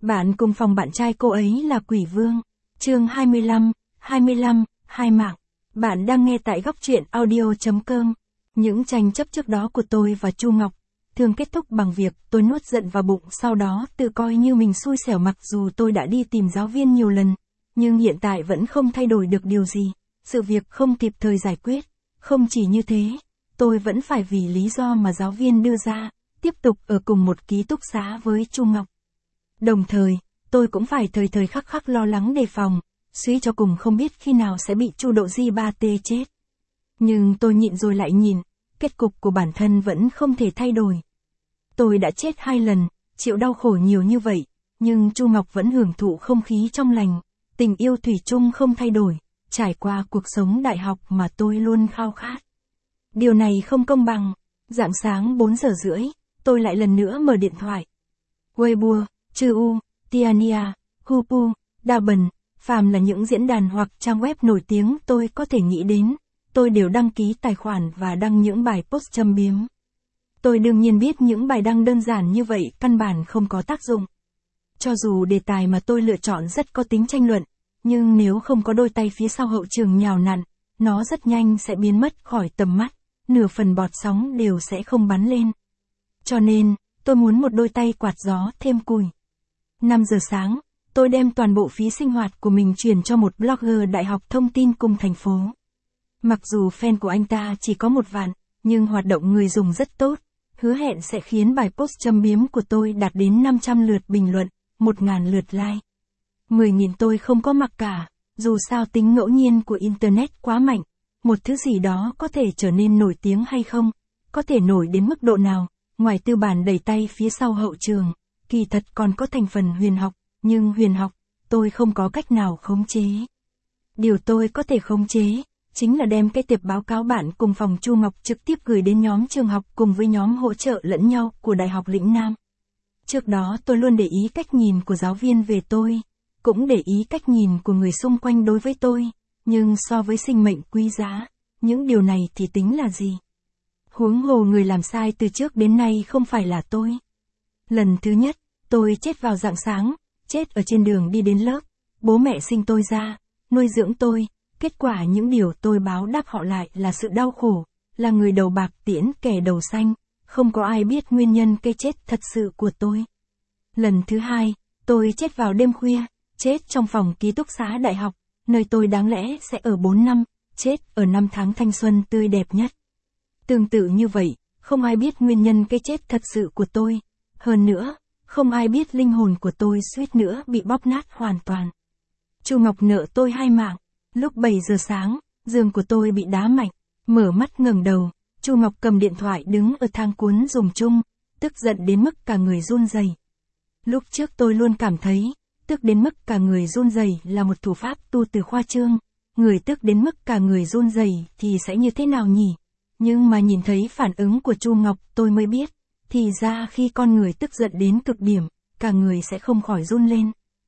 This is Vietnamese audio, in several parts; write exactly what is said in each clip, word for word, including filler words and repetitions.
Bạn cùng phòng bạn trai cô ấy là Quỷ Vương. Chương hai mươi lăm, hai mươi lăm, hai mạng. Bạn đang nghe tại góc truyện audio chấm com. Những tranh chấp trước đó của tôi và Chu Ngọc thường kết thúc bằng việc tôi nuốt giận vào bụng, sau đó tự coi như mình xui xẻo, mặc dù tôi đã đi tìm giáo viên nhiều lần, nhưng hiện tại vẫn không thay đổi được điều gì. Sự việc không kịp thời giải quyết. Không chỉ như thế, tôi vẫn phải vì lý do mà giáo viên đưa ra, tiếp tục ở cùng một ký túc xá với Chu Ngọc. Đồng thời, tôi cũng phải thời thời khắc khắc lo lắng đề phòng, suy cho cùng không biết khi nào sẽ bị Chu Độ Di ba tê chết. Nhưng tôi nhịn rồi lại nhìn, kết cục của bản thân vẫn không thể thay đổi. Tôi đã chết hai lần, chịu đau khổ nhiều như vậy, nhưng Chu Ngọc vẫn hưởng thụ không khí trong lành, tình yêu thủy chung không thay đổi, trải qua cuộc sống đại học mà tôi luôn khao khát. Điều này không công bằng. Rạng sáng bốn giờ rưỡi, tôi lại lần nữa mở điện thoại. Weibo, Chuu, Tiania, Hupu, Douban, phàm là những diễn đàn hoặc trang web nổi tiếng tôi có thể nghĩ đến, tôi đều đăng ký tài khoản và đăng những bài post châm biếm. Tôi đương nhiên biết những bài đăng đơn giản như vậy căn bản không có tác dụng. Cho dù đề tài mà tôi lựa chọn rất có tính tranh luận, nhưng nếu không có đôi tay phía sau hậu trường nhào nặn, nó rất nhanh sẽ biến mất khỏi tầm mắt, nửa phần bọt sóng đều sẽ không bắn lên. Cho nên, tôi muốn một đôi tay quạt gió thêm cùi. năm giờ sáng, tôi đem toàn bộ phí sinh hoạt của mình chuyển cho một blogger đại học thông tin cùng thành phố. Mặc dù fan của anh ta chỉ có một vạn, nhưng hoạt động người dùng rất tốt, hứa hẹn sẽ khiến bài post châm biếm của tôi đạt đến năm trăm lượt bình luận, một nghìn lượt like. mười nghìn tôi không có mặc cả, dù sao tính ngẫu nhiên của Internet quá mạnh, một thứ gì đó có thể trở nên nổi tiếng hay không, có thể nổi đến mức độ nào, ngoài tư bản đẩy tay phía sau hậu trường, kỳ thật còn có thành phần huyền học, nhưng huyền học, tôi không có cách nào khống chế. Điều tôi có thể khống chế, chính là đem cái tiệp báo cáo bạn cùng phòng Chu Ngọc trực tiếp gửi đến nhóm trường học cùng với nhóm hỗ trợ lẫn nhau của Đại học Lĩnh Nam. Trước đó tôi luôn để ý cách nhìn của giáo viên về tôi, cũng để ý cách nhìn của người xung quanh đối với tôi, nhưng so với sinh mệnh quý giá, những điều này thì tính là gì? Huống hồ người làm sai từ trước đến nay không phải là tôi. Lần thứ nhất, tôi chết vào rạng sáng, chết ở trên đường đi đến lớp, bố mẹ sinh tôi ra, nuôi dưỡng tôi, kết quả những điều tôi báo đáp họ lại là sự đau khổ, là người đầu bạc tiễn kẻ đầu xanh, không có ai biết nguyên nhân cái chết thật sự của tôi. Lần thứ hai, tôi chết vào đêm khuya, chết trong phòng ký túc xá đại học, nơi tôi đáng lẽ sẽ ở bốn năm, chết ở năm tháng thanh xuân tươi đẹp nhất. Tương tự như vậy, không ai biết nguyên nhân cái chết thật sự của tôi. Hơn nữa, không ai biết linh hồn của tôi suýt nữa bị bóp nát hoàn toàn. Chu Ngọc nợ tôi hai mạng. Lúc bảy giờ sáng, giường của tôi bị đá mạnh. Mở mắt ngẩng đầu, Chu Ngọc cầm điện thoại đứng ở thang cuốn dùng chung, tức giận đến mức cả người run rẩy. Lúc trước tôi luôn cảm thấy, tức đến mức cả người run rẩy là một thủ pháp tu từ khoa trương. Người tức đến mức cả người run rẩy thì sẽ như thế nào nhỉ? Nhưng mà nhìn thấy phản ứng của Chu Ngọc tôi mới biết, thì ra khi con người tức giận đến cực điểm, cả người sẽ không khỏi run lên.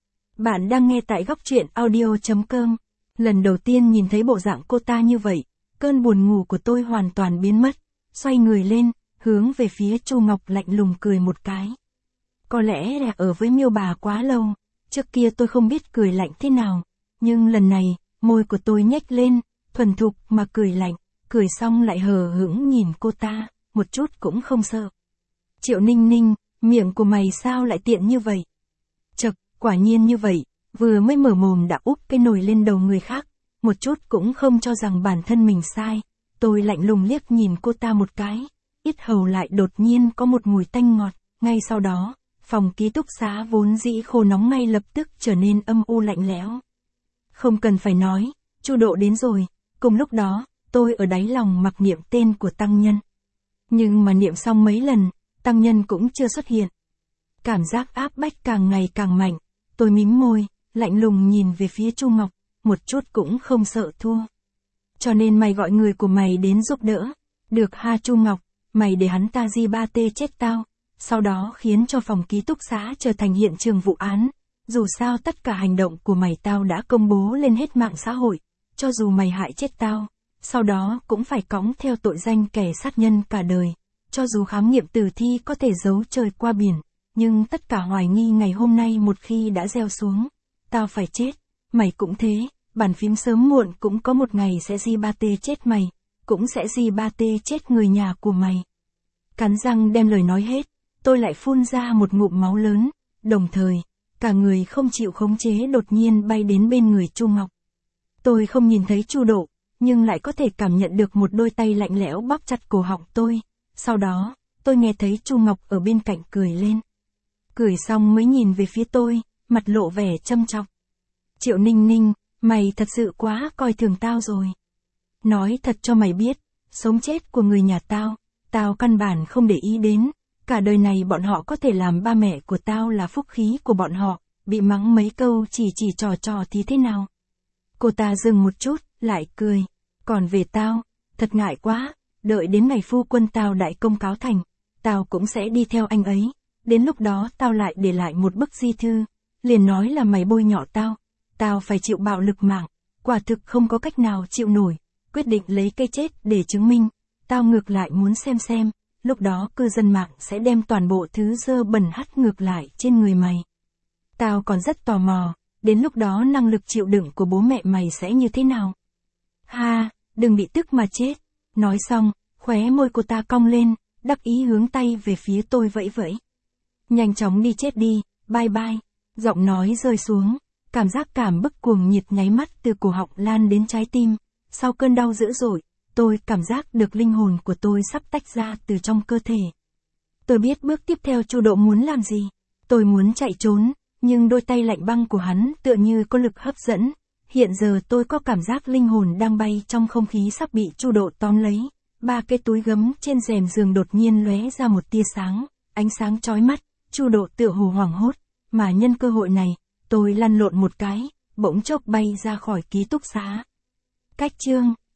Bạn đang nghe tại góc truyện audio chấm com. Lần đầu tiên nhìn thấy bộ dạng cô ta như vậy, cơn buồn ngủ của tôi hoàn toàn biến mất, xoay người lên, hướng về phía Chu Ngọc lạnh lùng cười một cái. Có lẽ là ở với Miêu bà quá lâu, trước kia tôi không biết cười lạnh thế nào, nhưng lần này, môi của tôi nhếch lên, thuần thục mà cười lạnh, cười xong lại hờ hững nhìn cô ta, một chút cũng không sợ. Triệu Ninh Ninh, miệng của mày sao lại tiện như vậy? Chậc, quả nhiên như vậy, vừa mới mở mồm đã úp cái nồi lên đầu người khác, một chút cũng không cho rằng bản thân mình sai. Tôi lạnh lùng liếc nhìn cô ta một cái, yết hầu lại đột nhiên có một mùi tanh ngọt, ngay sau đó, phòng ký túc xá vốn dĩ khô nóng ngay lập tức trở nên âm u lạnh lẽo. Không cần phải nói, Chu Độ đến rồi, cùng lúc đó, tôi ở đáy lòng mặc niệm tên của tăng nhân. Nhưng mà niệm xong mấy lần, tăng nhân cũng chưa xuất hiện. Cảm giác áp bách càng ngày càng mạnh, tôi mím môi, lạnh lùng nhìn về phía Chu Ngọc, một chút cũng không sợ thua. Cho nên mày gọi người của mày đến giúp đỡ. Được ha Chu Ngọc, mày để hắn ta di ba tê chết tao, sau đó khiến cho phòng ký túc xá trở thành hiện trường vụ án. Dù sao tất cả hành động của mày tao đã công bố lên hết mạng xã hội, cho dù mày hại chết tao, sau đó cũng phải cõng theo tội danh kẻ sát nhân cả đời. Cho dù khám nghiệm tử thi có thể giấu trời qua biển, nhưng tất cả hoài nghi ngày hôm nay một khi đã gieo xuống, tao phải chết, mày cũng thế, bàn phím sớm muộn cũng có một ngày sẽ di ba tê chết mày, cũng sẽ di ba tê chết người nhà của mày. Cắn răng đem lời nói hết, tôi lại phun ra một ngụm máu lớn, đồng thời, cả người không chịu khống chế đột nhiên bay đến bên người Chu Ngọc. Tôi không nhìn thấy Chu Độ, nhưng lại có thể cảm nhận được một đôi tay lạnh lẽo bóp chặt cổ họng tôi, sau đó, tôi nghe thấy Chu Ngọc ở bên cạnh cười lên. Cười xong mới nhìn về phía tôi, mặt lộ vẻ châm chọc. Triệu Ninh Ninh, mày thật sự quá coi thường tao rồi. Nói thật cho mày biết, sống chết của người nhà tao, tao căn bản không để ý đến, cả đời này bọn họ có thể làm ba mẹ của tao là phúc khí của bọn họ, bị mắng mấy câu chỉ chỉ trò trò thì thế nào. Cô ta dừng một chút, lại cười, còn về tao, thật ngại quá, đợi đến ngày phu quân tao đại công cáo thành, tao cũng sẽ đi theo anh ấy, đến lúc đó tao lại để lại một bức di thư, liền nói là mày bôi nhọ tao, tao phải chịu bạo lực mạng, quả thực không có cách nào chịu nổi, quyết định lấy cái chết để chứng minh, tao ngược lại muốn xem xem, lúc đó cư dân mạng sẽ đem toàn bộ thứ dơ bẩn hắt ngược lại trên người mày. Tao còn rất tò mò, đến lúc đó năng lực chịu đựng của bố mẹ mày sẽ như thế nào? Ha, đừng bị tức mà chết. Nói xong, khóe môi cô ta cong lên, đắc ý hướng tay về phía tôi vẫy vẫy. Nhanh chóng đi chết đi, bye bye. Giọng nói rơi xuống, cảm giác cảm bức cuồng nhiệt nháy mắt từ cổ họng lan đến trái tim. Sau cơn đau dữ dội, tôi cảm giác được linh hồn của tôi sắp tách ra từ trong cơ thể. Tôi biết bước tiếp theo Chu Độ muốn làm gì. Tôi muốn chạy trốn, nhưng đôi tay lạnh băng của hắn tựa như có lực hấp dẫn. Hiện giờ tôi có cảm giác linh hồn đang bay trong không khí sắp bị Chu Độ tóm lấy. Ba cái túi gấm trên rèm giường đột nhiên lóe ra một tia sáng, ánh sáng chói mắt, Chu Độ tựa hồ hoảng hốt, mà nhân cơ hội này, tôi lăn lộn một cái, bỗng chốc bay ra khỏi ký túc xá. Cách chương